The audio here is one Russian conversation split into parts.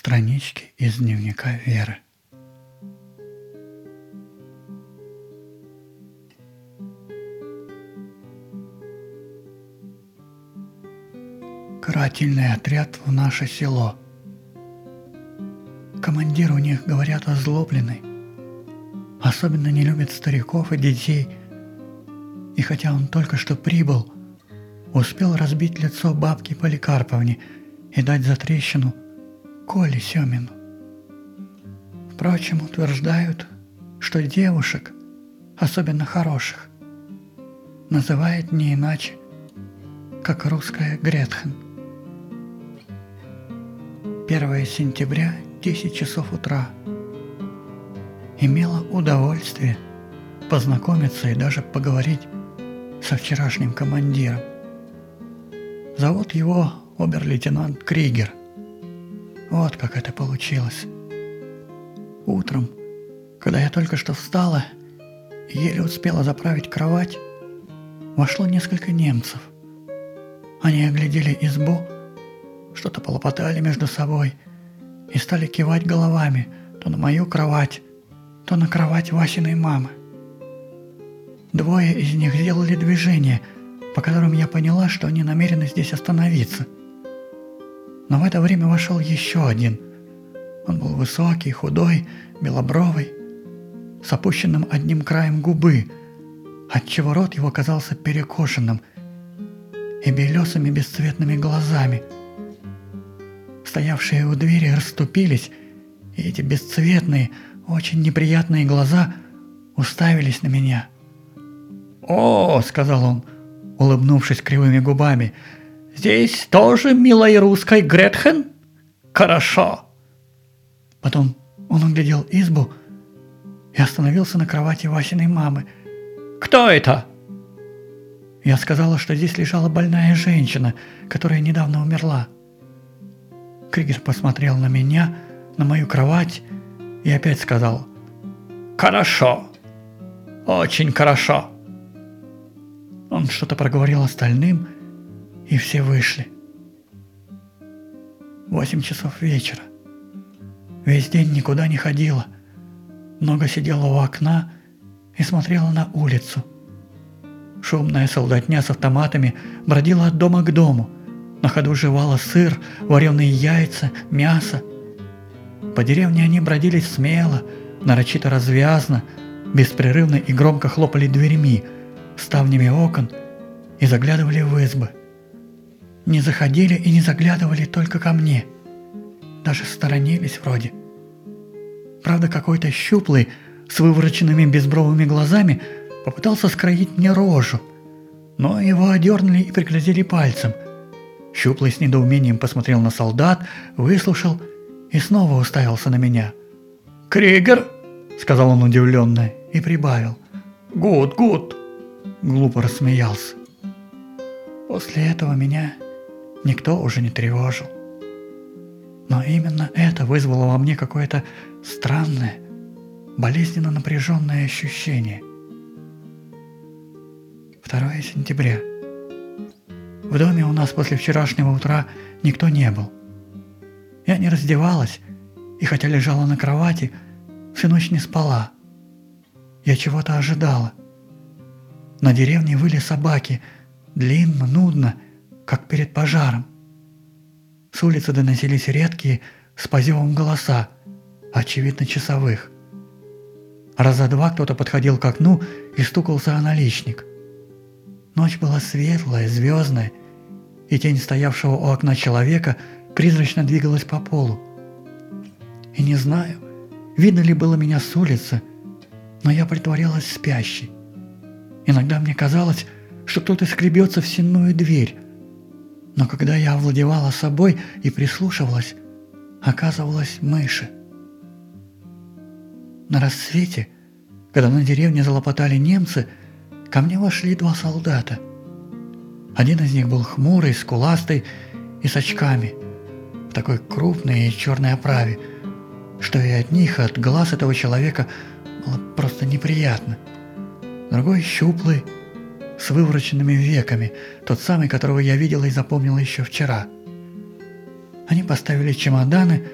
Странички из дневника Веры. Карательный отряд в наше село. Командир у них, говорят, озлобленный. Особенно не любит стариков и детей. И хотя он только что прибыл, успел разбить лицо бабки Поликарповне и дать затрещину Коле Семину. Впрочем, утверждают, что девушек, особенно хороших, называет не иначе, как русская Гретхен. 1 сентября, 10 часов утра. Имела удовольствие познакомиться и даже поговорить со вчерашним командиром. Зовут его обер-лейтенант Кригер. Вот как это получилось. Утром, когда я только что встала и еле успела заправить кровать, вошло несколько немцев. Они оглядели избу, что-то полопотали между собой и стали кивать головами то на мою кровать, то на кровать Васиной мамы. 2 из них сделали движение, по которым я поняла, что они намерены здесь остановиться. Но в это время вошел еще один. Он был высокий, худой, белобровый, с опущенным одним краем губы, отчего рот его казался перекошенным, и белесыми бесцветными глазами. Стоявшие у двери расступились, и эти бесцветные, очень неприятные глаза уставились на меня. «О, — сказал он, улыбнувшись кривыми губами, — здесь тоже милая русская Гретхен? Хорошо!» Потом он оглядел избу и остановился на кровати Васиной мамы. «Кто это?» Я сказала, что здесь лежала больная женщина, которая недавно умерла. Кригер посмотрел на меня, на мою кровать и опять сказал: «Хорошо, очень хорошо». Он что-то проговорил остальным, и все вышли. 8 часов вечера. Весь день никуда не ходила. Много сидела у окна и смотрела на улицу. Шумная солдатня с автоматами бродила от дома к дому. На ходу жевала сыр, вареные яйца, мясо. По деревне они бродили смело, нарочито развязно, беспрерывно и громко хлопали дверьми, ставнями окон и заглядывали в избы. Не заходили и не заглядывали только ко мне. Даже сторонились вроде. Правда, какой-то щуплый, с вывороченными безбровыми глазами, попытался скроить мне рожу, но его одернули и пригрозили пальцем. Щуплый с недоумением посмотрел на солдат, выслушал и снова уставился на меня. «Кригер!» — сказал он удивленно и прибавил. «Гуд, гуд!» — глупо рассмеялся. После этого меня никто уже не тревожил. Но именно это вызвало во мне какое-то странное, болезненно напряженное ощущение. 2 сентября. В доме у нас после вчерашнего утра никто не был. Я не раздевалась, и хотя лежала на кровати, всю ночь не спала. Я чего-то ожидала. На деревне выли собаки, длинно, нудно, как перед пожаром. С улицы доносились редкие, с позевом голоса, очевидно часовых. Раза 2 кто-то подходил к окну и стукался о наличник. Ночь была светлая, звездная, и тень стоявшего у окна человека призрачно двигалась по полу. И не знаю, видно ли было меня с улицы, но я притворялась спящей. Иногда мне казалось, что кто-то скребется в сенную дверь, но когда я овладевала собой и прислушивалась, оказывалось мыши. На рассвете, когда на деревне залопотали немцы, ко мне вошли 2 солдата. Один из них был хмурый, скуластый и с очками, в такой крупной и черной оправе, что и от них, от глаз этого человека было просто неприятно. Другой щуплый, с вывороченными веками, тот самый, которого я видела и запомнила еще вчера. Они поставили чемоданы,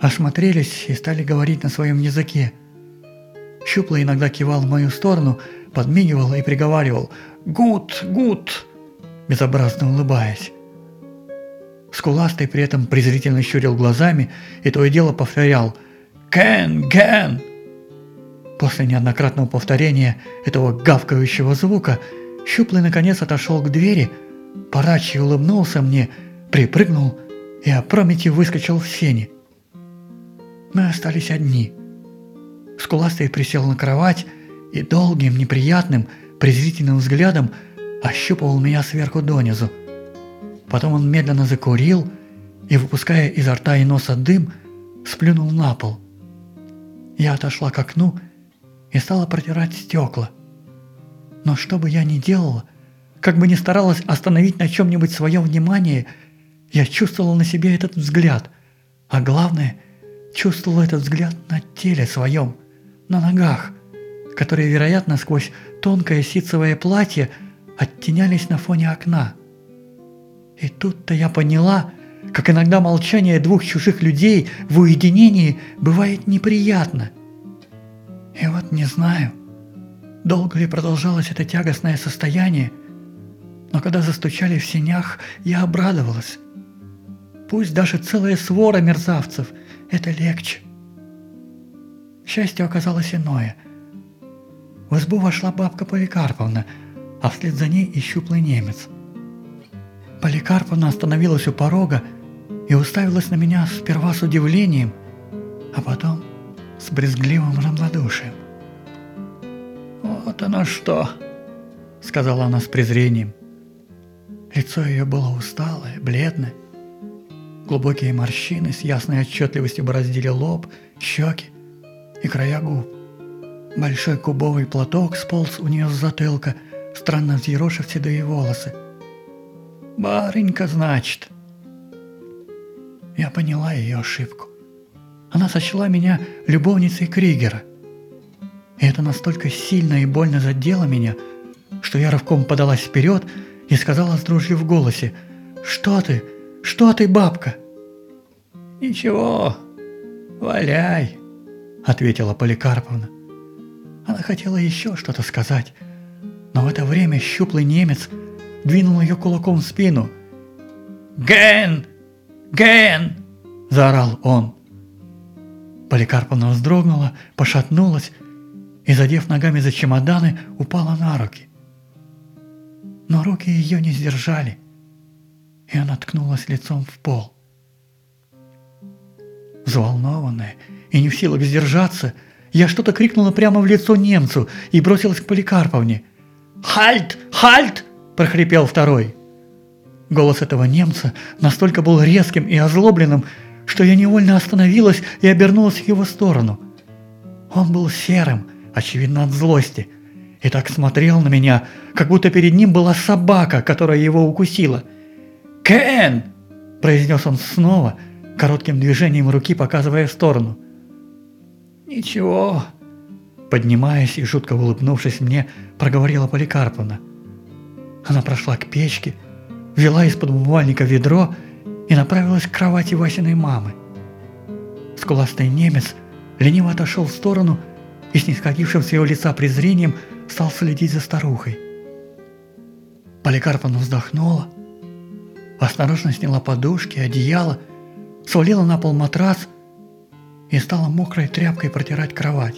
осмотрелись и стали говорить на своем языке. Щуплый иногда кивал в мою сторону, подмигивал и приговаривал «Гуд, гуд!», безобразно улыбаясь. Скуластый при этом презрительно щурил глазами и то и дело повторял «Ген, ген!». После неоднократного повторения этого гавкающего звука Щуплый наконец отошел к двери, порачьи улыбнулся мне, припрыгнул и опрометью выскочил в сени. Мы остались одни. Скуластый присел на кровать и долгим, неприятным, презрительным взглядом ощупывал меня сверху донизу. Потом он медленно закурил и, выпуская изо рта и носа дым, сплюнул на пол. Я отошла к окну и стала протирать стекла. Но что бы я ни делала, как бы ни старалась остановить на чем-нибудь свое внимание, я чувствовала на себе этот взгляд, а главное, чувствовала этот взгляд на теле своем, на ногах, которые, вероятно, сквозь тонкое ситцевое платье оттенялись на фоне окна. И тут-то я поняла, как иногда молчание двух чужих людей в уединении бывает неприятно. И вот не знаю, долго ли продолжалось это тягостное состояние, но когда застучали в сенях, я обрадовалась. Пусть даже целая свора мерзавцев, это легче. К счастью, оказалось иное. В избу вошла бабка Поликарповна, а вслед за ней и щуплый немец. Поликарповна остановилась у порога и уставилась на меня сперва с удивлением, а потом с брезгливым равнодушием. «Вот оно что!» — сказала она с презрением. Лицо ее было усталое, бледное. Глубокие морщины с ясной отчетливостью бороздили лоб, щеки и края губ. Большой кубовый платок сполз у нее с затылка, странно взъерошив седые волосы. «Барынька, значит». Я поняла ее ошибку. Она сочла меня любовницей Кригера. И это настолько сильно и больно задело меня, что я рывком подалась вперед и сказала с дрожью в голосе: «Что ты? Что ты, бабка?» «Ничего, валяй», — ответила Поликарповна. Она хотела еще что-то сказать, но в это время щуплый немец двинул ее кулаком в спину. «Ген! Ген!» – заорал он. Поликарповна вздрогнула, пошатнулась и, задев ногами за чемоданы, упала на руки. Но руки ее не сдержали, и она ткнулась лицом в пол. Взволнованная и не в силах сдержаться, я что-то крикнула прямо в лицо немцу и бросилась к Поликарповне. «Хальт! Хальт!» – прохрипел второй. Голос этого немца настолько был резким и озлобленным, что я невольно остановилась и обернулась в его сторону. Он был серым, очевидно от злости, и так смотрел на меня, как будто перед ним была собака, которая его укусила. «Кен!» – произнес он снова, коротким движением руки показывая в сторону. «Ничего», – поднимаясь и жутко улыбнувшись мне, проговорила Поликарповна. Она прошла к печке, взяла из-под умывальника ведро и направилась к кровати Васиной мамы. Скуластый немец лениво отошел в сторону и, снисходившим с ее лица презрением, стал следить за старухой. Поликарповна вздохнула, осторожно сняла подушки, одеяло, свалила на пол матрас и стала мокрой тряпкой протирать кровать.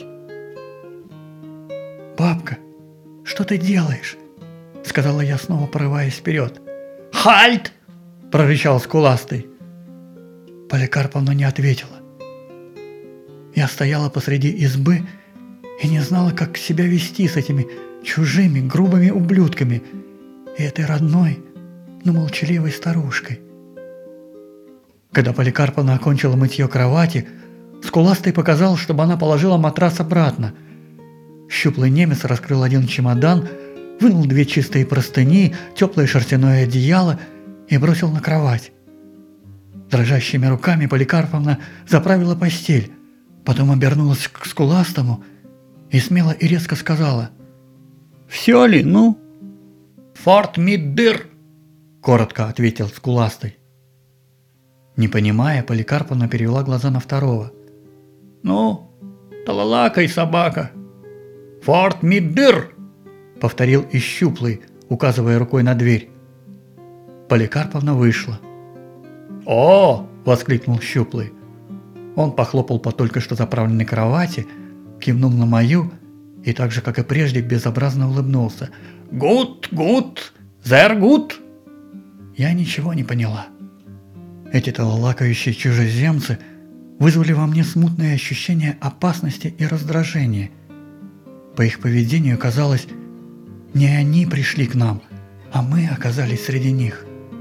«Бабка, что ты делаешь?» – сказала я, снова порываясь вперед. «Хальт!» – прорычал скуластый. Поликарповна не ответила. Я стояла посреди избы и не знала, как себя вести с этими чужими, грубыми ублюдками и этой родной, но молчаливой старушкой. Когда Поликарповна окончила мытье кровати, скуластый показал, чтобы она положила матрас обратно. Щуплый немец раскрыл один чемодан, вынул 2 чистые простыни, теплое шерстяное одеяло и бросил на кровать. Дрожащими руками Поликарповна заправила постель, потом обернулась к скуластому и смело и резко сказала: «Все ли, ну?» «Форт Миддыр», – коротко ответил скуластый. Не понимая, Поликарповна перевела глаза на второго. «Ну, талалакай, собака!» «Форт Миддыр!» — повторил и Щуплый, указывая рукой на дверь. Поликарповна вышла. «О!» — воскликнул Щуплый. Он похлопал по только что заправленной кровати, кивнул на мою и так же, как и прежде, безобразно улыбнулся. «Гуд, гуд, зер гуд!» Я ничего не поняла. Эти талалакающие чужеземцы вызвали во мне смутное ощущение опасности и раздражения. По их поведению казалось, не они пришли к нам, а мы оказались среди них.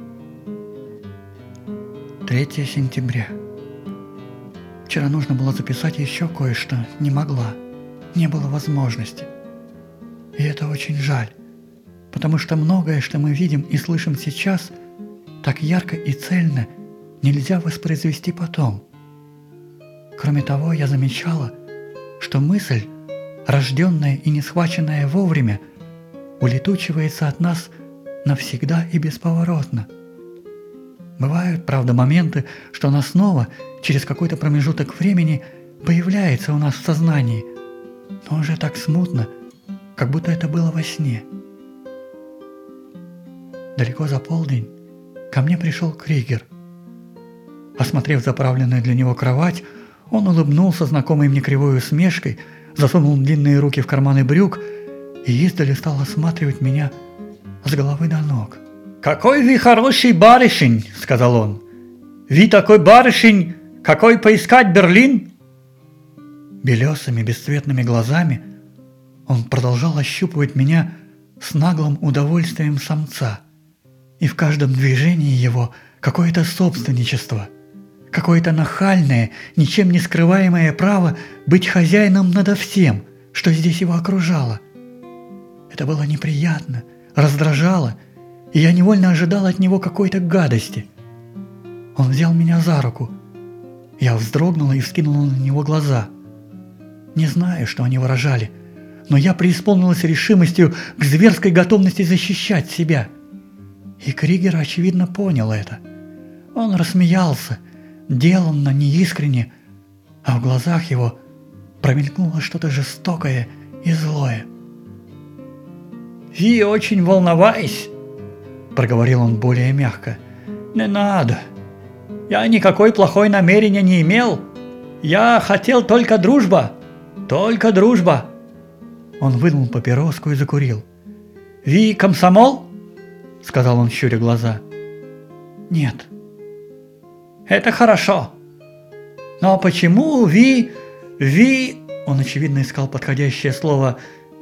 3 сентября. Вчера нужно было записать еще кое-что, не могла, не было возможности. И это очень жаль, потому что многое, что мы видим и слышим сейчас, так ярко и цельно нельзя воспроизвести потом. Кроме того, я замечала, что мысль, рожденная и не схваченная вовремя, улетучивается от нас навсегда и бесповоротно. Бывают, правда, моменты, что она снова, через какой-то промежуток времени, появляется у нас в сознании, но уже так смутно, как будто это было во сне. Далеко за полдень ко мне пришел Кригер. Осмотрев заправленную для него кровать, он улыбнулся знакомой мне кривой усмешкой, засунул длинные руки в карманы брюк и издали стал осматривать меня с головы до ног. «Какой вы хороший барышень!» — сказал он. «Вы такой барышень, какой поискать Берлин?» Белесыми бесцветными глазами он продолжал ощупывать меня с наглым удовольствием самца. И в каждом движении его какое-то собственничество, какое-то нахальное, ничем не скрываемое право быть хозяином надо всем, что здесь его окружало. Это было неприятно, раздражало, и я невольно ожидал от него какой-то гадости. Он взял меня за руку. Я вздрогнула и вскинула на него глаза. Не знаю, что они выражали, но я преисполнилась решимостью к зверской готовности защищать себя. И Кригер, очевидно, понял это. Он рассмеялся, деланно, неискренне, а в глазах его промелькнуло что-то жестокое и злое. «Вы очень волновались», — проговорил он более мягко. «Не надо. Я никакой плохой намерения не имел. Я хотел только дружба. Только дружба». Он вынул папироску и закурил. «Ви комсомол?» — сказал он, щуря глаза. «Нет». «Это хорошо. Но почему вы...» Он, очевидно, искал подходящее слово.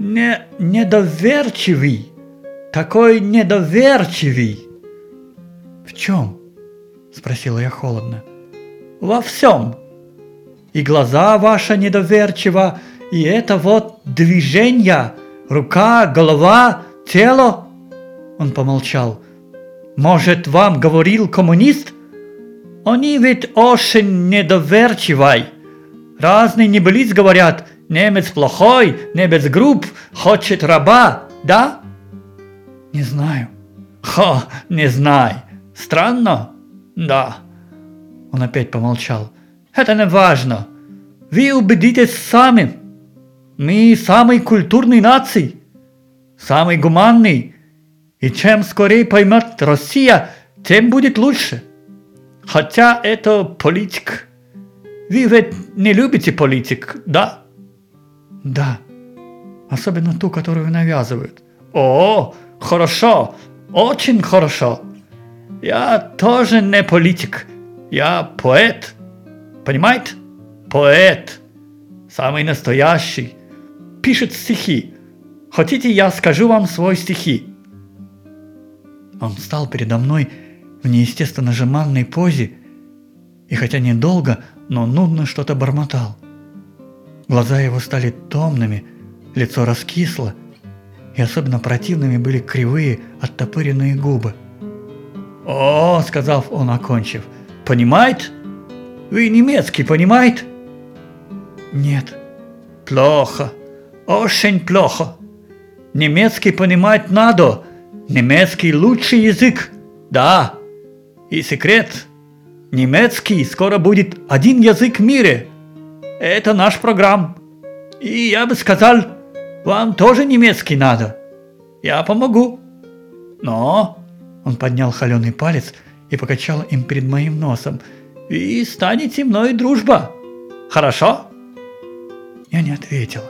«Недоверчивый. Такой недоверчивый». «В чем?» — спросила я холодно. «Во всем. И глаза ваши недоверчиво, и это вот движение, рука, голова, тело». Он помолчал. «Может, вам говорил коммунист? Они ведь очень недоверчивы. Разные небылиц говорят, немец плохой, немец груб, хочет раба, да?» «Не знаю». Не знаю. Странно? Да». Он опять помолчал. «Это не важно. Вы убедитесь сами. Мы самый культурный наций, самый гуманный. И чем скорее поймет Россия, тем будет лучше. Хотя это политик. Вы ведь не любите политик, да?» «Да. Особенно ту, которую навязывают». «О, хорошо. Очень хорошо. Я тоже не политик. Я поэт. Понимаете? Поэт. Самый настоящий. Пишет стихи. Хотите, я скажу вам свои стихи?» Он встал передо мной в неестественно жеманной позе и, хотя недолго, но нудно что-то бормотал. Глаза его стали томными, лицо раскисло, и особенно противными были кривые, оттопыренные губы. «О, — сказал он, окончив, — понимаете? Вы немецкий понимаете?» «Нет». «Плохо, очень плохо. Немецкий понимать надо. Немецкий лучший язык, да. И секрет. Немецкий скоро будет один язык в мире. Это наш программ. И я бы сказал, вам тоже немецкий надо. Я помогу. Но...» Он поднял холеный палец и покачал им перед моим носом. «И станете мной дружба. Хорошо?» Я не ответила.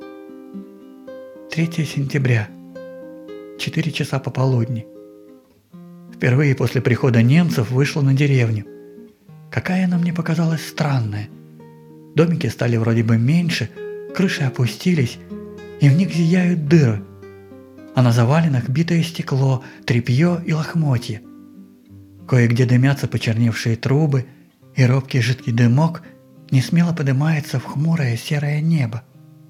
3 сентября. 4 часа пополудни. Впервые после прихода немцев вышла на деревню. Какая она мне показалась странная. Домики стали вроде бы меньше, крыши опустились, и в них зияют дыры. А на завалинах битое стекло, тряпье и лохмотья. Кое-где дымятся почерневшие трубы, и робкий жидкий дымок несмело поднимается в хмурое серое небо.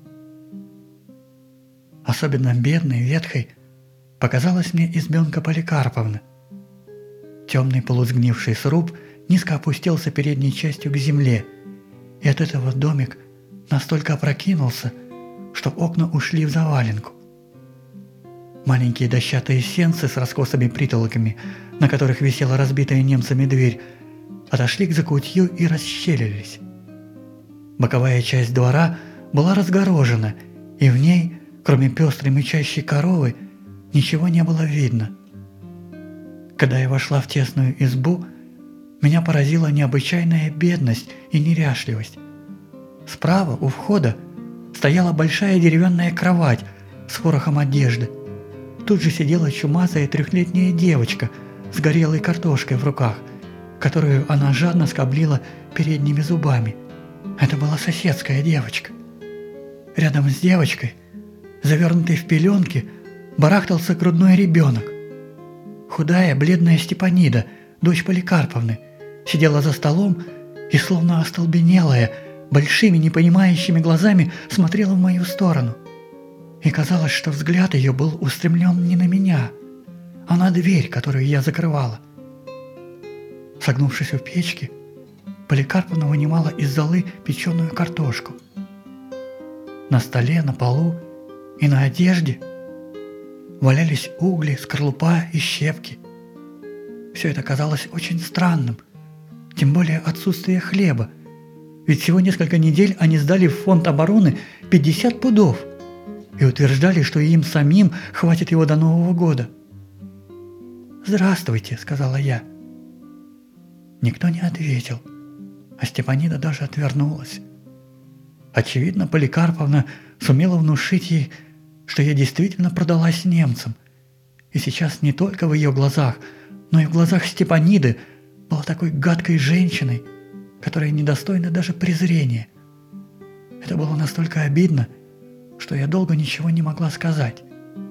Особенно бедной, ветхой показалась мне избенка Поликарповны. Темный полусгнивший сруб низко опустился передней частью к земле, и от этого домик настолько опрокинулся, что окна ушли в заваленку. Маленькие дощатые сенцы с раскосыми притолоками, на которых висела разбитая немцами дверь, отошли к закутью и расщелились. Боковая часть двора была разгорожена, и в ней, кроме пестрой мычащей коровы, ничего не было видно. Когда я вошла в тесную избу, меня поразила необычайная бедность и неряшливость. Справа, у входа, стояла большая деревянная кровать с ворохом одежды. Тут же сидела чумазая 3-летняя девочка с горелой картошкой в руках, которую она жадно скоблила передними зубами. Это была соседская девочка. Рядом с девочкой, завернутый в пеленки, барахтался грудной ребенок. Худая, бледная Степанида, дочь Поликарповны, сидела за столом и, словно остолбенелая, большими непонимающими глазами смотрела в мою сторону. И казалось, что взгляд ее был устремлен не на меня, а на дверь, которую я закрывала. Согнувшись у печки, Поликарповна вынимала из золы печеную картошку. На столе, на полу и на одежде валялись угли, скорлупа и щепки. Все это казалось очень странным, тем более отсутствие хлеба, ведь всего несколько недель они сдали в фонд обороны 50 пудов и утверждали, что им самим хватит его до Нового года. «Здравствуйте», — сказала я. Никто не ответил, а Степанида даже отвернулась. Очевидно, Поликарповна сумела внушить ей, что я действительно продалась немцам, и сейчас не только в ее глазах, но и в глазах Степаниды была такой гадкой женщиной, которая недостойна даже презрения. Это было настолько обидно, что я долго ничего не могла сказать.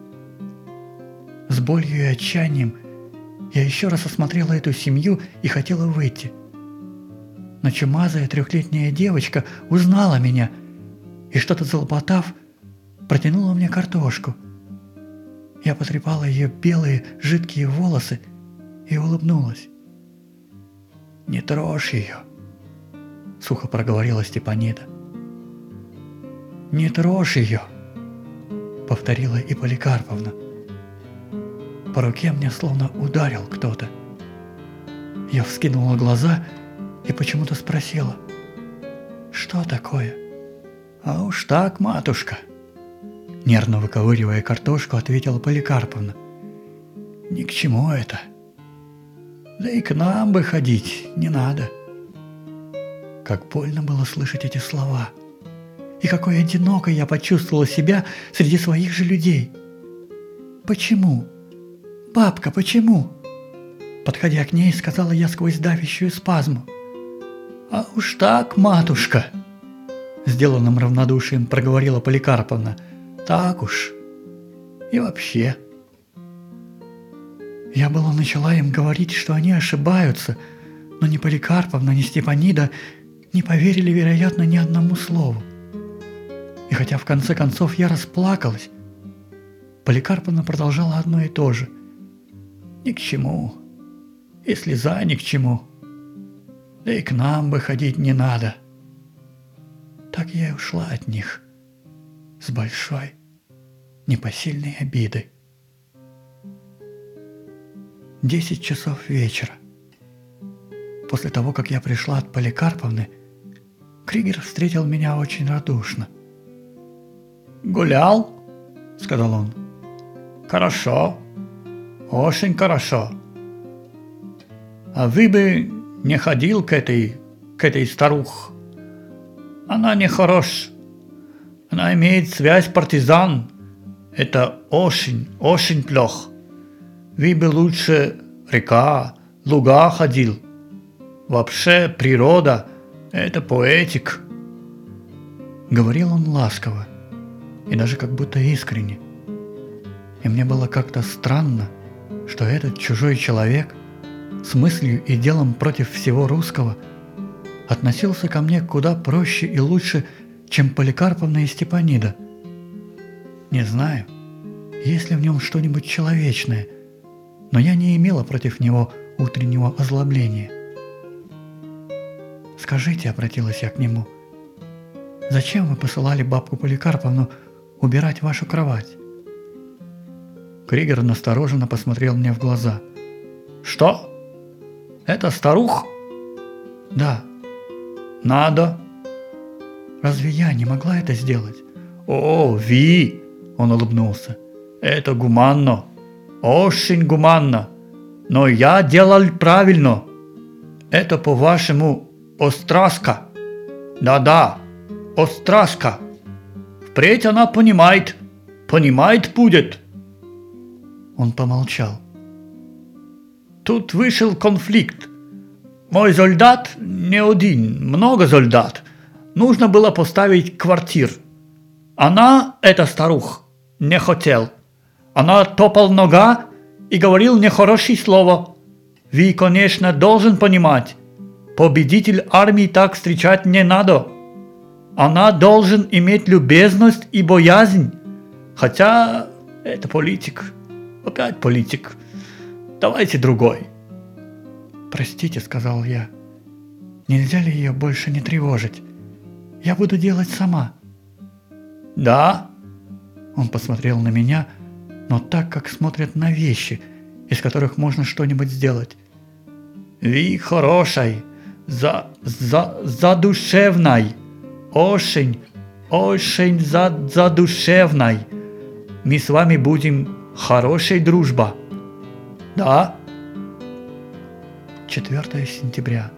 С болью и отчаянием я еще раз осмотрела эту семью и хотела выйти. Но чумазая 3-летняя девочка узнала меня и, что-то залопотав, протянула мне картошку. Я потрепала ее белые жидкие волосы и улыбнулась. «Не трожь ее», — сухо проговорила Степанида. «Не трожь ее», — повторила и Поликарповна. По руке мне словно ударил кто-то. Я вскинула глаза и почему-то спросила: «Что такое?» «А уж так, матушка», — нервно выковыривая картошку, ответила Поликарповна. «Ни к чему это. Да и к нам бы ходить не надо». Как больно было слышать эти слова. И какой одинокой я почувствовала себя среди своих же людей. «Почему? Бабка, почему?» Подходя к ней, сказала я сквозь давящую спазму. «А уж так, матушка», — сделанным равнодушием проговорила Поликарповна. «Так уж. И вообще». Я было начала им говорить, что они ошибаются, но ни Поликарповна, ни Степанида не поверили, вероятно, ни одному слову. И хотя в конце концов я расплакалась, Поликарповна продолжала одно и то же. «Ни к чему. И слеза ни к чему. Да и к нам бы ходить не надо». Так я и ушла от них с большой, непосильной обидой. 10 часов вечера. После того, как я пришла от Поликарповны, Кригер встретил меня очень радушно. «Гулял?» – сказал он. «Хорошо, очень хорошо. А вы бы не ходил к этой старухе? Она не хорош. Она имеет связь партизан. Это очень, очень плохо. Вы бы лучше река, луга ходил. Вообще природа – это поэтик». Говорил он ласково и даже как будто искренне. И мне было как-то странно, что этот чужой человек с мыслью и делом против всего русского относился ко мне куда проще и лучше, чем Поликарповна и Степанида. Не знаю, есть ли в нем что-нибудь человечное, но я не имела против него утреннего озлобления. «Скажите», — обратилась я к нему, — «зачем вы посылали бабку Поликарповну убирать вашу кровать?» Кригер настороженно посмотрел мне в глаза. «Что? Это старуха?» «Да». «Надо». «Разве я не могла это сделать?» «О, Ви!» – он улыбнулся. «Это гуманно. Очень гуманно. Но я делал правильно. Это, по-вашему, остраска. Да-да, остраска. Впредь она понимает будет». Он помолчал. «Тут вышел конфликт. Мой солдат не один, много солдат. Нужно было поставить квартир. Она, эта старуха, не хотел. Она топал нога и говорил нехорошее слово. Вы, конечно, должен понимать, победитель армии так встречать не надо. Она должен иметь любезность и боязнь. Хотя это политик. Опять политик. Давайте другой». «Простите», — сказал я. «Нельзя ли ее больше не тревожить? Я буду делать сама». «Да?» Он посмотрел на меня, но так, как смотрят на вещи, из которых можно что-нибудь сделать. «Вы хороший, задушевной, очень задушевной. Мы с вами будем хорошей дружба. Да?» 4 сентября.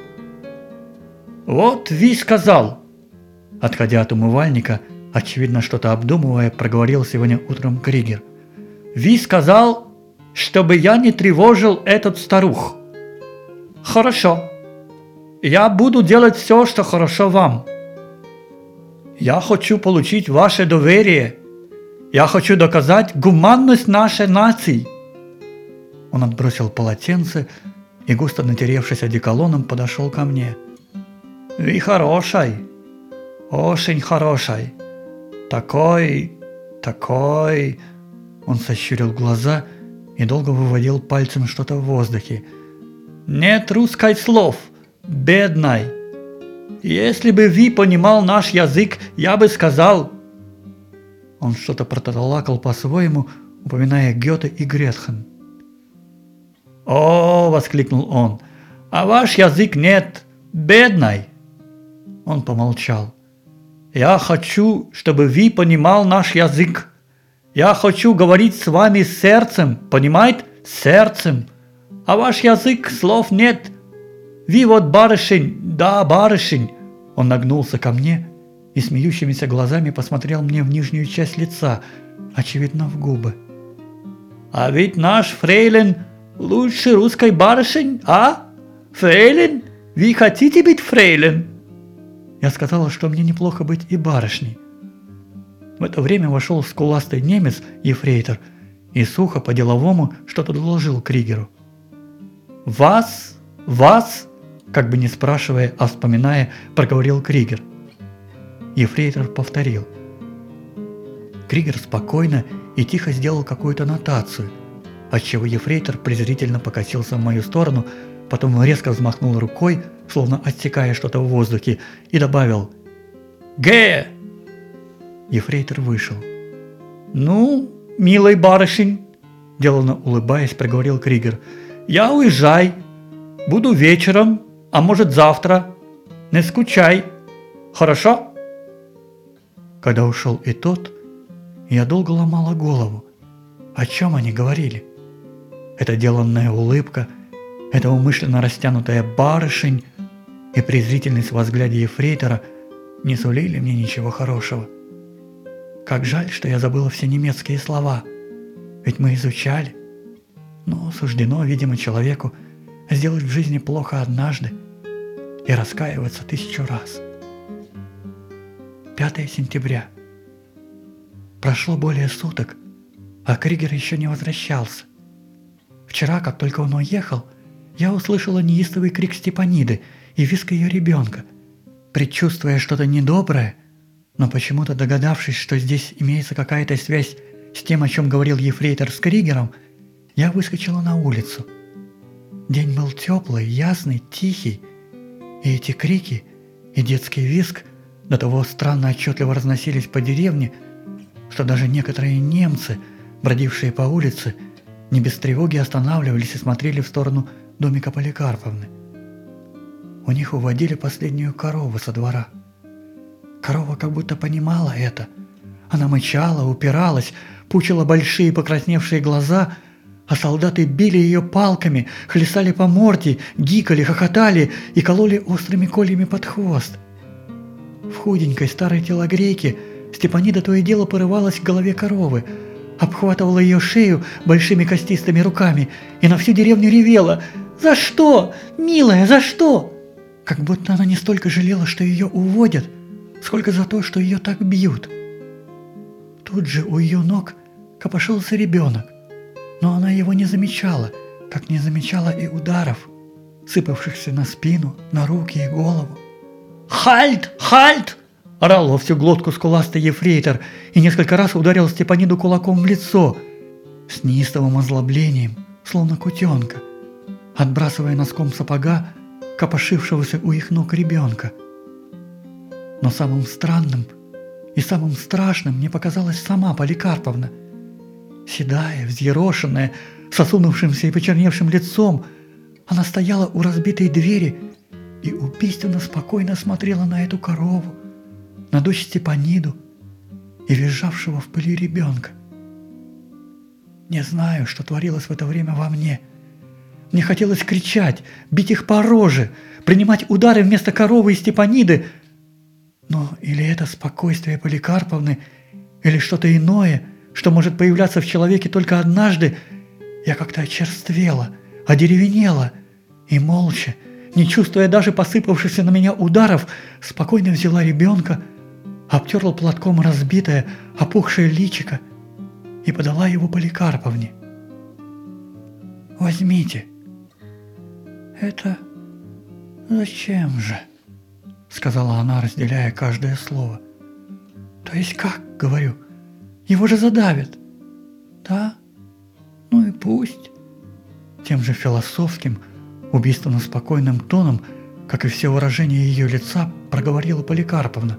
«Вот вы сказал». Отходя от умывальника, очевидно что-то обдумывая, проговорил сегодня утром Кригер. «Вы сказал, чтобы я не тревожил этот старух. Хорошо. Я буду делать все, что хорошо вам. Я хочу получить ваше доверие. Я хочу доказать гуманность нашей нации». Он отбросил полотенце и, густо натеревшись одеколоном, подошел ко мне. «Вы хороший, очень хороший. Такой...» Он сощурил глаза и долго выводил пальцем что-то в воздухе. «Нет русских слов, бедный. Если бы вы понимал наш язык, я бы сказал...» Он что-то проталакал по-своему, упоминая Гёте и Гретхен. «О!» – воскликнул он. «А ваш язык нет, бедный!» Он помолчал. «Я хочу, чтобы вы понимал наш язык. Я хочу говорить с вами сердцем, понимаете? Сердцем. А ваш язык слов нет. Вы вот барышень, да, барышень!» Он нагнулся ко мне и смеющимися глазами посмотрел мне в нижнюю часть лица, очевидно, в губы. «А ведь наш фрейлин лучше русской барышень, а? Фрейлин? Вы хотите быть фрейлин?» Я сказала, что мне неплохо быть и барышней. В это время вошел скуластый немец, ефрейтор, и сухо по-деловому что-то доложил Кригеру. «Вас, как бы не спрашивая, а вспоминая, проговорил Кригер. Ефрейтор повторил. Кригер спокойно и тихо сделал какую-то нотацию, отчего ефрейтор презрительно покосился в мою сторону, потом резко взмахнул рукой, словно отсекая что-то в воздухе, и добавил «Ге!». Ефрейтор вышел. «Ну, милый барышень», – деланно улыбаясь, проговорил Кригер, – «я уезжай. Буду вечером, а может завтра. Не скучай. Хорошо?» Когда ушел и тот, я долго ломала голову. О чем они говорили? Эта деланная улыбка, эта умышленно растянутая барышень и презрительность во взгляде ефрейтора не сулили мне ничего хорошего. Как жаль, что я забыла все немецкие слова, ведь мы изучали. Но суждено, видимо, человеку сделать в жизни плохо однажды и раскаиваться 1000 раз. 5 сентября. Прошло более суток, а Кригер еще не возвращался. Вчера, как только он уехал, я услышала неистовый крик Степаниды и визг ее ребенка. Предчувствуя что-то недоброе, но почему-то догадавшись, что здесь имеется какая-то связь с тем, о чем говорил ефрейтор с Кригером, я выскочила на улицу. День был теплый, ясный, тихий, и эти крики и детский визг до того странно отчетливо разносились по деревне, что даже некоторые немцы, бродившие по улице, не без тревоги останавливались и смотрели в сторону домика Поликарповны. У них уводили последнюю корову со двора. Корова как будто понимала это. Она мычала, упиралась, пучила большие покрасневшие глаза, а солдаты били ее палками, хлестали по морде, гикали, хохотали и кололи острыми кольями под хвост. В худенькой старой телогрейке Степанида то и дело порывалась к голове коровы, обхватывала ее шею большими костистыми руками и на всю деревню ревела: «За что, милая, за что?» Как будто она не столько жалела, что ее уводят, сколько за то, что ее так бьют. Тут же у ее ног копошился ребенок, но она его не замечала, как не замечала и ударов, сыпавшихся на спину, на руки и голову. «Хальт! Хальт!» – орал во всю глотку скуластый ефрейтор и несколько раз ударил Степаниду кулаком в лицо с неистовым озлоблением, словно кутенка, отбрасывая носком сапога копошившегося у их ног ребенка. Но самым странным и самым страшным мне показалась сама Поликарповна. Седая, взъерошенная, с осунувшимся и почерневшим лицом, она стояла у разбитой двери и убийственно спокойно смотрела на эту корову, на дочь Степаниду и визжавшего в пыли ребенка. Не знаю, что творилось в это время во мне. Мне хотелось кричать, бить их по роже, принимать удары вместо коровы и Степаниды. Но или это спокойствие Поликарповны, или что-то иное, что может появляться в человеке только однажды, я как-то очерствела, одеревенела и молча, не чувствуя даже посыпавшихся на меня ударов, спокойно взяла ребенка, обтерла платком разбитое, опухшее личико и подала его Поликарповне. «Возьмите». «Это зачем же?» — сказала она, разделяя каждое слово. «То есть как, — говорю, — его же задавят?» «Да, ну и пусть». Тем же философским, убийственно спокойным тоном, как и все выражения ее лица, проговорила Поликарповна.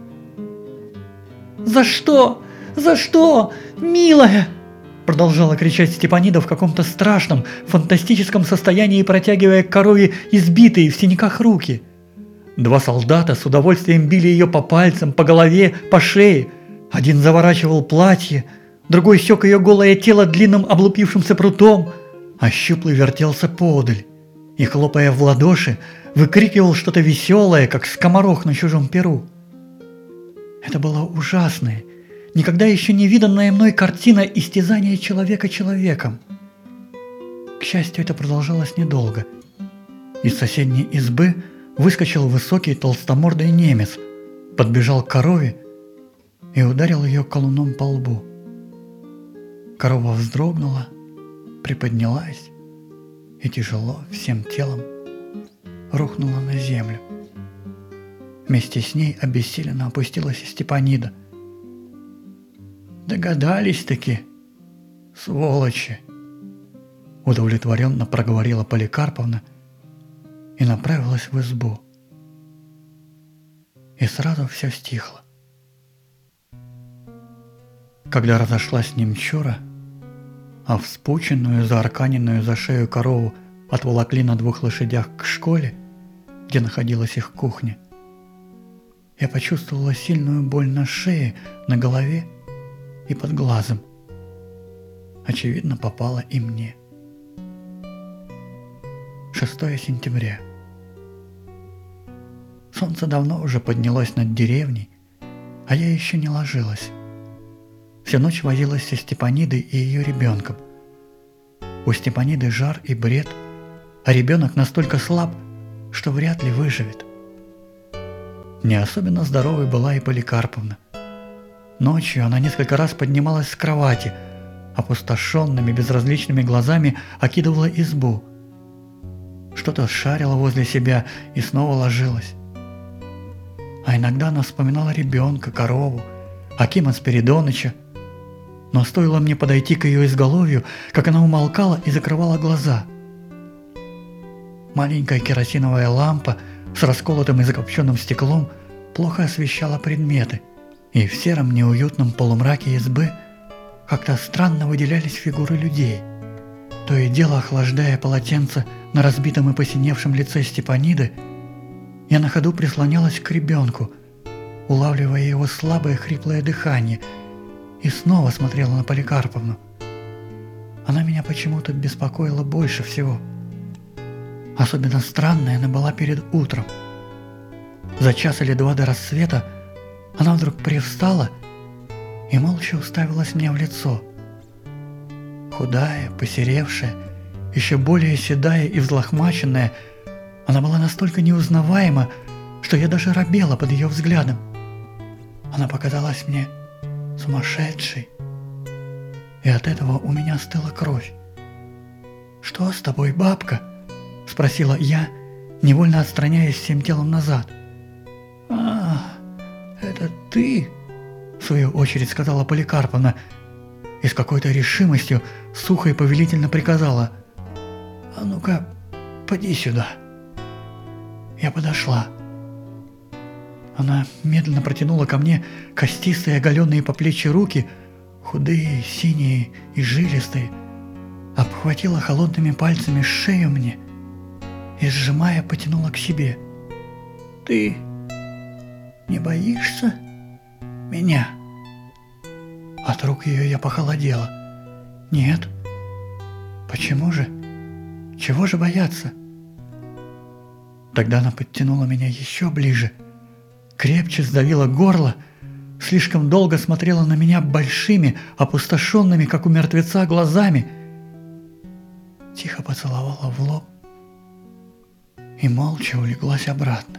«За что? За что, милая?» Продолжала кричать Степанида в каком-то страшном, фантастическом состоянии, протягивая к корове избитые в синяках руки. 2 солдата с удовольствием били ее по пальцам, по голове, по шее. Один заворачивал платье, другой сёк ее голое тело длинным облупившимся прутом, а щуплый вертелся поодаль и, хлопая в ладоши, выкрикивал что-то веселое, как скоморох на чужом перу. Это было ужасное, никогда еще не виданная мной картина истязания человека человеком. К счастью, это продолжалось недолго. Из соседней избы выскочил высокий толстомордый немец, подбежал к корове и ударил ее колуном по лбу. Корова вздрогнула, приподнялась и тяжело всем телом рухнула на землю. Вместе с ней обессиленно опустилась и Степанида. «Догадались-таки, сволочи!» — удовлетворенно проговорила Поликарповна и направилась в избу. И сразу все стихло. Когда разошлась немчура, а вспученную, заарканенную за шею корову отволокли на 2 лошадях к школе, где находилась их кухня, я почувствовала сильную боль на шее, на голове и под глазом. Очевидно, попала и мне. 6 сентября. Солнце давно уже поднялось над деревней, а я еще не ложилась. Всю ночь возилась со Степанидой и ее ребенком. У Степаниды жар и бред, а ребенок настолько слаб, что вряд ли выживет. Не особенно здоровой была и Поликарповна. Ночью она несколько раз поднималась с кровати, опустошенными, безразличными глазами окидывала избу. Что-то шарила возле себя и снова ложилась. А иногда она вспоминала ребенка, корову, Акима Спиридоныча. Но стоило мне подойти к ее изголовью, как она умолкала и закрывала глаза. Маленькая керосиновая лампа с расколотым и закопченным стеклом плохо освещала предметы, и в сером неуютном полумраке избы как-то странно выделялись фигуры людей. То и дело, охлаждая полотенце на разбитом и посиневшем лице Степаниды, я на ходу прислонялась к ребенку, улавливая его слабое хриплое дыхание, и снова смотрела на Поликарповну. Она меня почему-то беспокоила больше всего. Особенно странной она была перед утром. За час или 2 до рассвета она вдруг привстала и молча уставилась мне в лицо. Худая, посеревшая, еще более седая и взлохмаченная, она была настолько неузнаваема, что я даже робела под ее взглядом. Она показалась мне сумасшедшей, и от этого у меня стыла кровь. «Что с тобой, бабка?» – спросила я, невольно отстраняясь всем телом назад. «А, это ты?» – в свою очередь сказала Поликарповна и с какой-то решимостью сухо и повелительно приказала: «А ну-ка, поди сюда». Я подошла. Она медленно протянула ко мне костистые, оголенные по плечи руки, худые, синие и жилистые, обхватила холодными пальцами шею мне и, сжимая, потянула к себе. «Ты не боишься меня?» От рук ее я похолодела. «Нет. Почему же? Чего же бояться?» Тогда она подтянула меня еще ближе, крепче сдавила горло, слишком долго смотрела на меня большими, опустошенными, как у мертвеца, глазами, тихо поцеловала в лоб и молча улеглась обратно.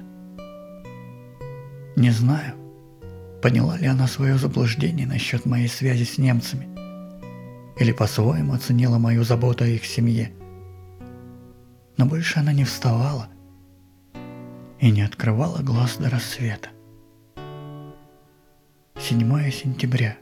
Не знаю, поняла ли она свое заблуждение насчет моей связи с немцами или по-своему оценила мою заботу о их семье. Но больше она не вставала и не открывала глаз до рассвета. 7 сентября.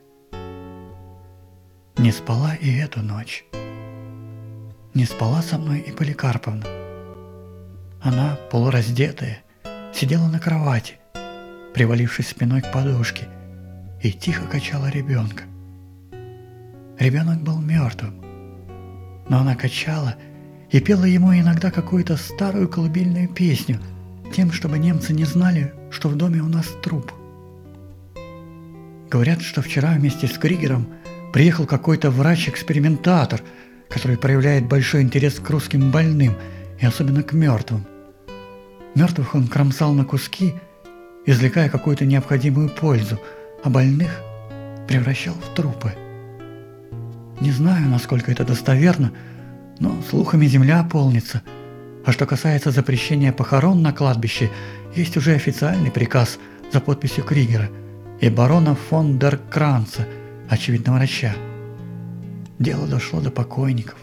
Не спала и эту ночь. Не спала со мной и Поликарповна. Она, полураздетая, сидела на кровати, привалившись спиной к подушке, и тихо качала ребенка. Ребенок был мертвым, но она качала и пела ему иногда какую-то старую колыбельную песню, тем, чтобы немцы не знали, что в доме у нас труп. Говорят, что вчера вместе с Кригером приехал какой-то врач-экспериментатор, который проявляет большой интерес к русским больным и особенно к мертвым. Мертвых он кромсал на куски, извлекая какую-то необходимую пользу, а больных превращал в трупы. Не знаю, насколько это достоверно, но слухами земля полнится. А что касается запрещения похорон на кладбище, есть уже официальный приказ за подписью Кригера и барона фон дер Кранца, очевидно врача. Дело дошло до покойников.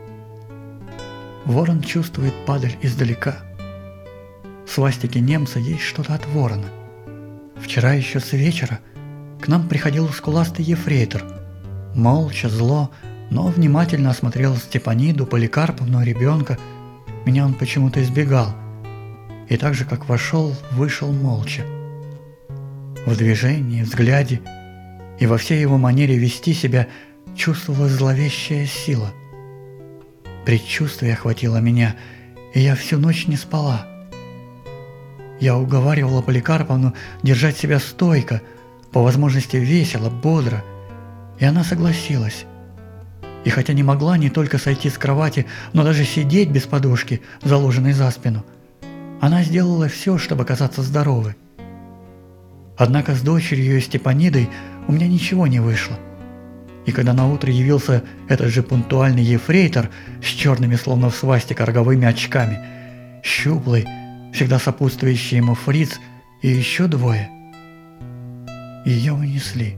Ворон чувствует падаль издалека. В свастике немца есть что-то от ворона. Вчера еще с вечера к нам приходил скуластый ефрейтор. Молча, зло, но внимательно осмотрел Степаниду, Поликарповну, ребенка. Меня он почему-то избегал. И так же, как вошел, вышел молча. В движении, взгляде и во всей его манере вести себя чувствовалась зловещая сила. Предчувствие охватило меня, и я всю ночь не спала. Я уговаривала Поликарповну держать себя стойко, по возможности весело, бодро, и она согласилась. И хотя не могла не только сойти с кровати, но даже сидеть без подушки, заложенной за спину, она сделала все, чтобы казаться здоровой. Однако с дочерью и Степанидой у меня ничего не вышло. И когда наутро явился этот же пунктуальный ефрейтор с черными, словно в свастика, роговыми очками, щуплый, всегда сопутствующий ему фриц и еще двое, ее унесли.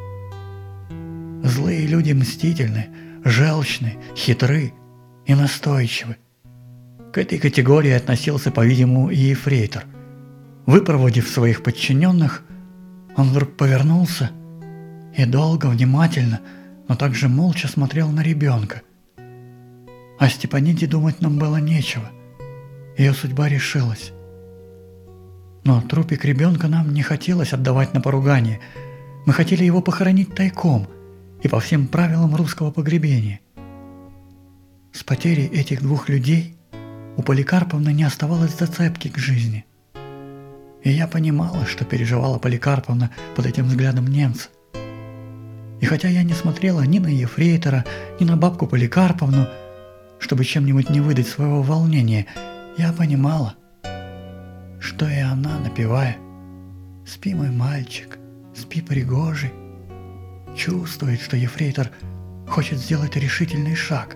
Злые люди мстительны, желчны, хитры и настойчивы. К этой категории относился, по-видимому, и ефрейтор. Выпроводив своих подчиненных, он вдруг повернулся и долго, внимательно, но также молча смотрел на ребенка. О Степаниде думать нам было нечего. Ее судьба решилась. Но трупик ребенка нам не хотелось отдавать на поругание. Мы хотели его похоронить тайком и по всем правилам русского погребения. С потерей этих двух людей у Поликарповны не оставалось зацепки к жизни. И я понимала, что переживала Поликарповна под этим взглядом немца. И хотя я не смотрела ни на ефрейтора, ни на бабку Поликарповну, чтобы чем-нибудь не выдать своего волнения, я понимала, что и она, напевая «Спи, мой мальчик, спи, пригожий», чувствует, что ефрейтор хочет сделать решительный шаг.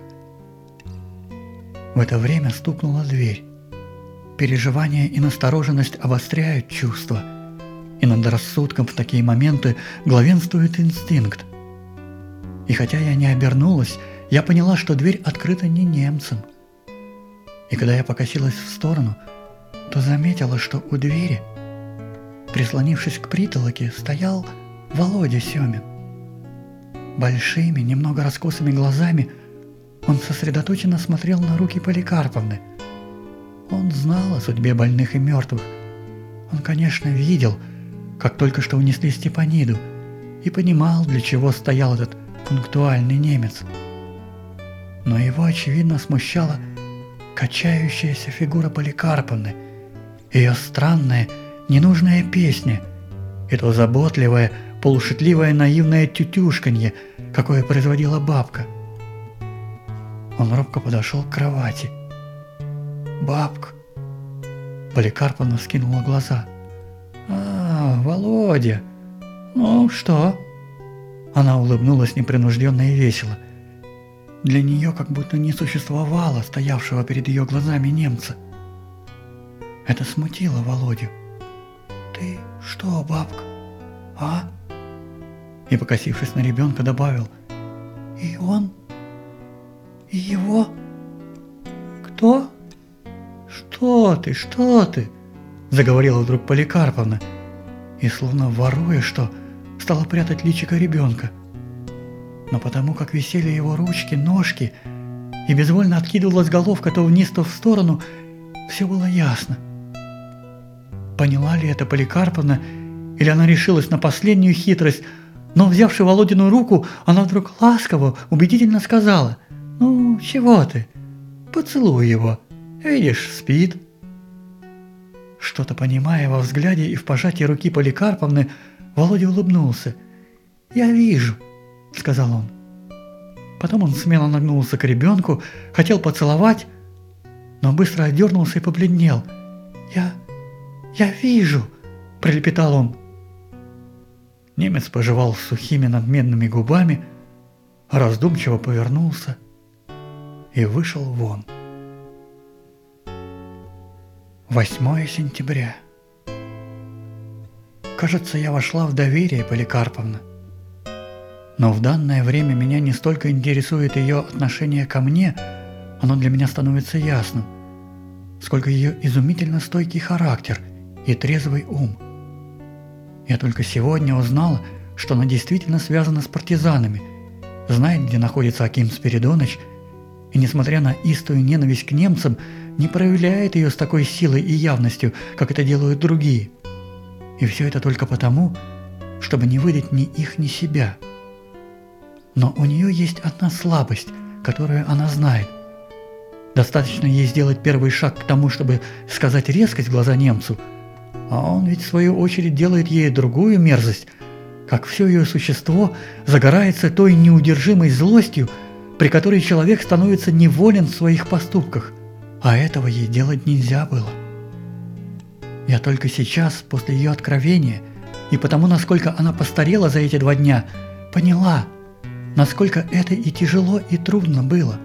В это время стукнула дверь. Переживания и настороженность обостряют чувства, и над рассудком в такие моменты главенствует инстинкт. И хотя я не обернулась, я поняла, что дверь открыта не немцем. И когда я покосилась в сторону, то заметила, что у двери, прислонившись к притолоке, стоял Володя Семин. Большими, немного раскосыми глазами он сосредоточенно смотрел на руки Поликарповны. Он знал о судьбе больных и мертвых. Он, конечно, видел, как только что унесли Степаниду, и понимал, для чего стоял этот пунктуальный немец. Но его, очевидно, смущала качающаяся фигура Поликарповны, ее странная, ненужная песня, и то заботливое, полушутливое наивное тютюшканье, какое производила бабка. Он робко подошел к кровати. «Бабка!» Поликарповна вскинула глаза. «А, Володя! Ну что?» Она улыбнулась непринужденно и весело. Для нее как будто не существовало стоявшего перед ее глазами немца. Это смутило Володю. «Ты что, бабка? А?» И, покосившись на ребенка, добавил: «И он? И его? Кто?» «Что ты?» – заговорила вдруг Поликарповна, и, словно воруя что, стала прятать личико ребенка. Но потому как висели его ручки, ножки, и безвольно откидывалась головка то вниз, то в сторону, все было ясно. Поняла ли это Поликарповна, или она решилась на последнюю хитрость, но, взявши Володину руку, она вдруг ласково, убедительно сказала: «Ну, чего ты? Поцелуй его. Видишь, спит». Что-то понимая во взгляде и в пожатии руки Поликарповны, Володя улыбнулся. «Я вижу», — сказал он. Потом он смело нагнулся к ребенку, хотел поцеловать, но быстро отдернулся и побледнел. «Я вижу», — пролепетал он. Немец пожевал сухими надменными губами, раздумчиво повернулся и вышел вон. 8 сентября. Кажется, я вошла в доверие Поликарповны. Но в данное время меня не столько интересует ее отношение ко мне, оно для меня становится ясным, сколько ее изумительно стойкий характер и трезвый ум. Я только сегодня узнала, что она действительно связана с партизанами, знает, где находится Аким Спиридоныч, и, несмотря на истую ненависть к немцам, не проявляет ее с такой силой и явностью, как это делают другие. И все это только потому, чтобы не выдать ни их, ни себя. Но у нее есть одна слабость, которую она знает. Достаточно ей сделать первый шаг к тому, чтобы сказать резкость в глаза немцу, а он ведь в свою очередь делает ей другую мерзость, как все ее существо загорается той неудержимой злостью, при которой человек становится неволен в своих поступках, а этого ей делать нельзя было. Я только сейчас, после ее откровения, и потому, насколько она постарела за эти 2 дня, поняла, насколько это и тяжело, и трудно было.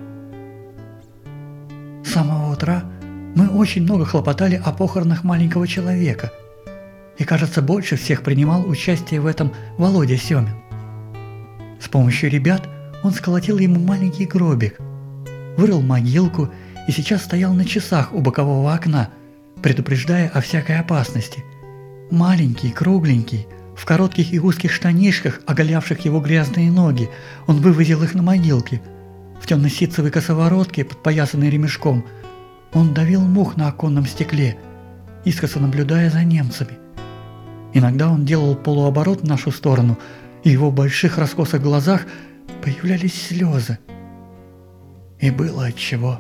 С самого утра мы очень много хлопотали о похоронах маленького человека, и, кажется, больше всех принимал участие в этом Володя Семин. С помощью ребят он сколотил ему маленький гробик, вырыл могилку и сейчас стоял на часах у бокового окна, предупреждая о всякой опасности. Маленький, кругленький, в коротких и узких штанишках, оголявших его грязные ноги, он вывозил их на могилке. В темно-ситцевой косоворотке, подпоясанной ремешком, он давил мух на оконном стекле, искоса наблюдая за немцами. Иногда он делал полуоборот в нашу сторону, и в его больших раскосых глазах появлялись слезы. И было отчего.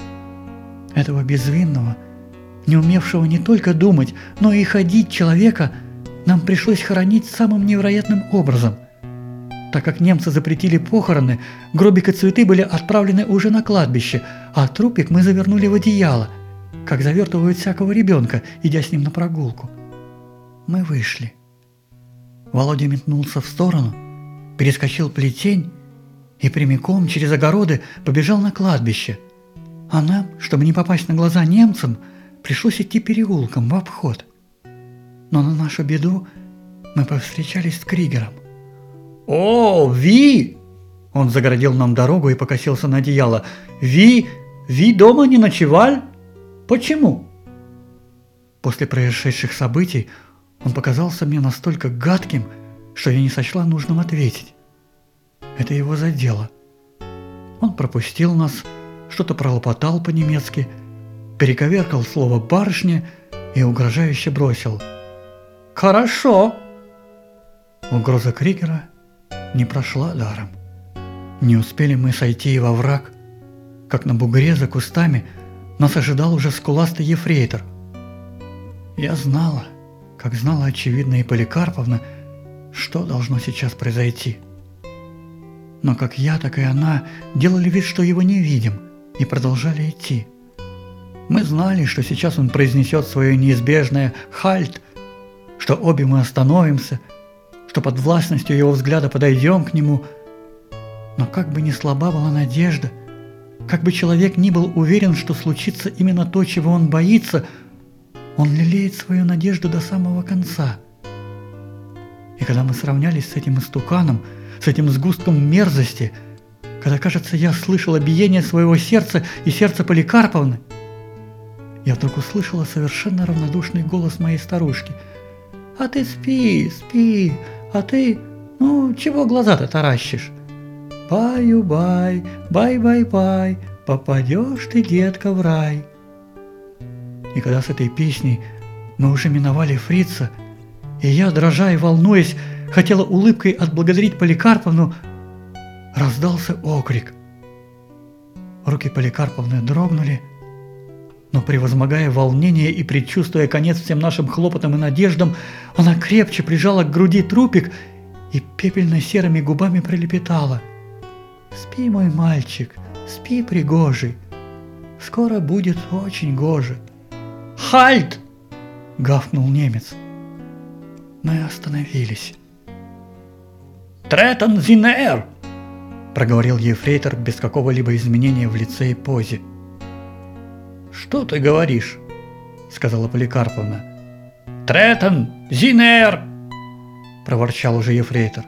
Этого безвинного, не умевшего не только думать, но и ходить человека нам пришлось хоронить самым невероятным образом. Так как немцы запретили похороны, гробик и цветы были отправлены уже на кладбище, а трупик мы завернули в одеяло, как завертывают всякого ребенка, идя с ним на прогулку. Мы вышли. Володя метнулся в сторону, перескочил плетень и прямиком через огороды побежал на кладбище. А нам, чтобы не попасть на глаза немцам, пришлось идти переулком в обход. Но на нашу беду мы повстречались с Кригером. «О, Ви!» Он загородил нам дорогу и покосился на одеяло. Ви дома не ночевал? Почему?» После произошедших событий он показался мне настолько гадким, что я не сочла нужным ответить. Это его задело. Он пропустил нас, что-то пролопотал по-немецки, перековеркал слово «барышня» и угрожающе бросил: «Хорошо!» Угроза Кригера не прошла даром. Не успели мы сойти во враг, как на бугре за кустами нас ожидал уже скуластый ефрейтор. Я знала, как знала очевидно и Поликарповна, что должно сейчас произойти. Но как я, так и она делали вид, что его не видим, и продолжали идти. Мы знали, что сейчас он произнесет свое неизбежное «хальт», что обе мы остановимся, что под властностью его взгляда подойдем к нему. Но как бы ни слаба была надежда, как бы человек ни был уверен, что случится именно то, чего он боится, он лелеет свою надежду до самого конца. И когда мы сравнялись с этим истуканом, с этим сгустком мерзости, когда, кажется, я слышала биение своего сердца и сердца Поликарповны, я вдруг услышала совершенно равнодушный голос моей старушки: «А ты спи, спи, а ты, чего глаза-то таращишь? Баю-бай, бай-бай-бай, попадешь ты, детка, в рай». И когда с этой песней мы уже миновали фрица, и я, дрожа и волнуясь, хотела улыбкой отблагодарить Поликарповну, раздался окрик. Руки Поликарповны дрогнули, но, превозмогая волнение и предчувствуя конец всем нашим хлопотам и надеждам, она крепче прижала к груди трупик и пепельно-серыми губами пролепетала: «Спи, мой мальчик, спи, пригожий, скоро будет очень гоже». «Хальт!» — гавкнул немец. Мы остановились. «Третен зинер!» — проговорил ефрейтор без какого-либо изменения в лице и позе. «Что ты говоришь?» — сказала Поликарповна. «Третен зинер!» — проворчал уже ефрейтор.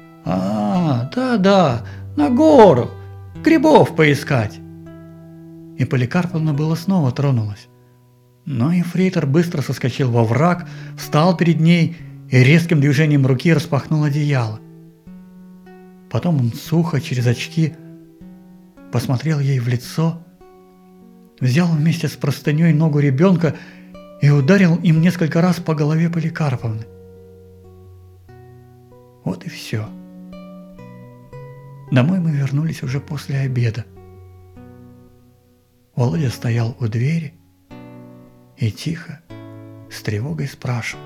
Да, на гору, грибов поискать». И Поликарповна было снова тронулась. Но ефрейтор быстро соскочил во враг, встал перед ней и резким движением руки распахнул одеяло. Потом он сухо, через очки, посмотрел ей в лицо, взял вместе с простыней ногу ребенка и ударил им несколько раз по голове Поликарповны. Вот и все. Домой мы вернулись уже после обеда. Володя стоял у двери и тихо, с тревогой спрашивал: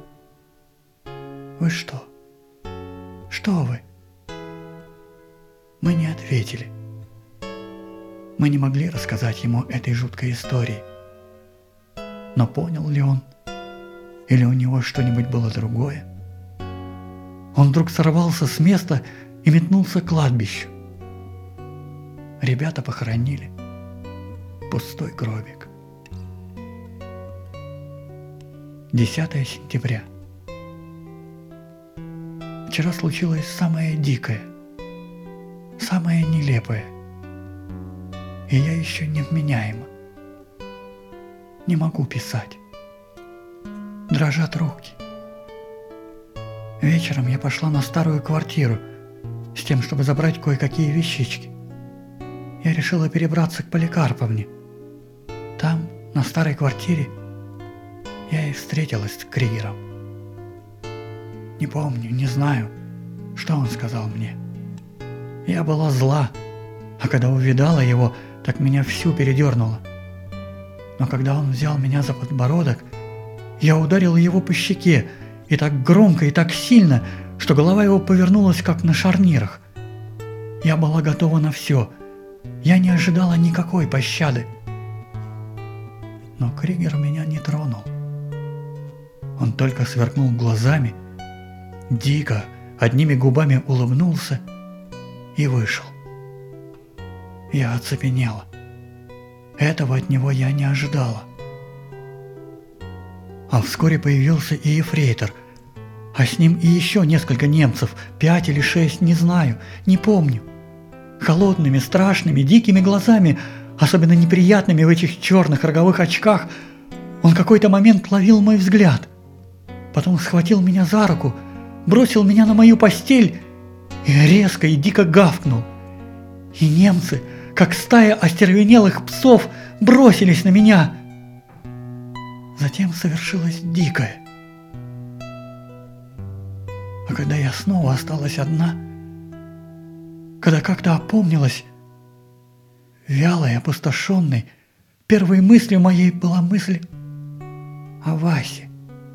«Вы что? Что вы?» Мы не ответили. Мы не могли рассказать ему этой жуткой истории. Но понял ли он? Или у него что-нибудь было другое? Он вдруг сорвался с места и метнулся к кладбищу. Ребята похоронили пустой гробик. 10 сентября. Вчера случилось самое дикое, самое нелепое. И я еще невменяема. Не могу писать. Дрожат руки. Вечером я пошла на старую квартиру с тем, чтобы забрать кое-какие вещички. Я решила перебраться к Поликарповне. Там, на старой квартире, я и встретилась с Кригером. Не помню, не знаю, что он сказал мне. Я была зла, а когда увидала его, так меня всю передернуло. Но когда он взял меня за подбородок, я ударила его по щеке, и так громко, и так сильно, что голова его повернулась, как на шарнирах. Я была готова на все. Я не ожидала никакой пощады. Но Кригер меня не тронул. Он только сверкнул глазами, дико, одними губами улыбнулся и вышел. Я оцепенела. Этого от него я не ожидала. А вскоре появился и ефрейтор, а с ним и еще несколько немцев, 5 или 6, не знаю, не помню. Холодными, страшными, дикими глазами, особенно неприятными в этих черных роговых очках, он какой-то момент ловил мой взгляд. Потом схватил меня за руку, бросил меня на мою постель и резко и дико гавкнул. И немцы, как стая остервенелых псов, бросились на меня. Затем совершилось дикое. А когда я снова осталась одна, когда как-то опомнилась, вялой, опустошенной, первой мыслью моей была мысль о Васе.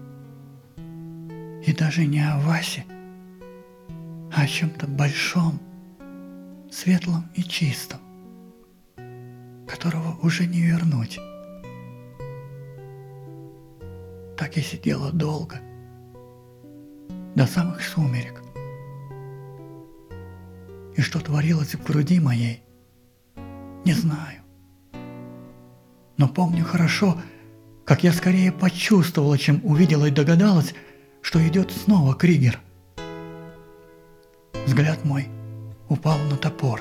И даже не о Васе, а о чем-то большом, светлом и чистом, которого уже не вернуть. Так я сидела долго, до самых сумерек. И что творилось в груди моей, не знаю. Но помню хорошо, как я скорее почувствовала, чем увидела и догадалась, что идет снова Кригер. Взгляд мой упал на топор.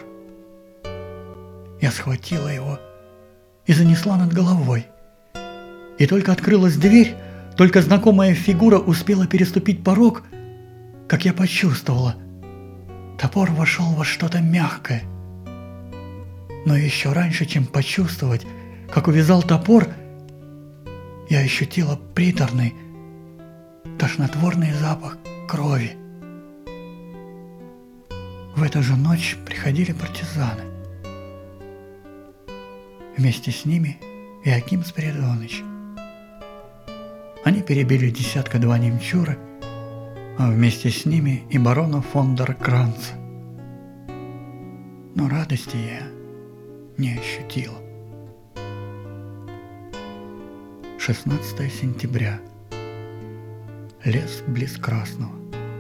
Я схватила его и занесла над головой. И только открылась дверь, только знакомая фигура успела переступить порог, как я почувствовала, топор вошел во что-то мягкое. Но еще раньше, чем почувствовать, как увязал топор, я ощутила приторный, тошнотворный запах крови. В эту же ночь приходили партизаны. Вместе с ними и Аким Спиридоныч. Они перебили 10-2 немчуры, а вместе с ними и барона фон дер Кранца. Но радости я не ощутила. 16 сентября. Лес близ Красного.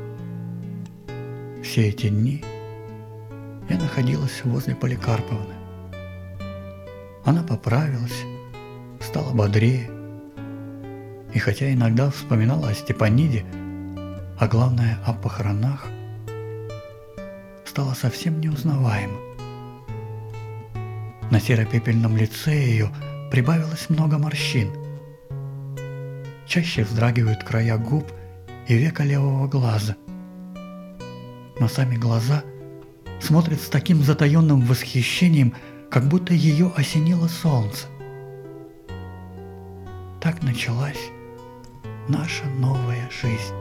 Все эти дни я находилась возле Поликарповны. Она поправилась, стала бодрее, и хотя иногда вспоминала о Степаниде, а главное о похоронах, стала совсем неузнаваема. На серо-пепельном лице ее прибавилось много морщин. Чаще вздрагивают края губ и века левого глаза. Но сами глаза смотрят с таким затаенным восхищением, как будто ее осенило солнце. Так началась наша новая жизнь.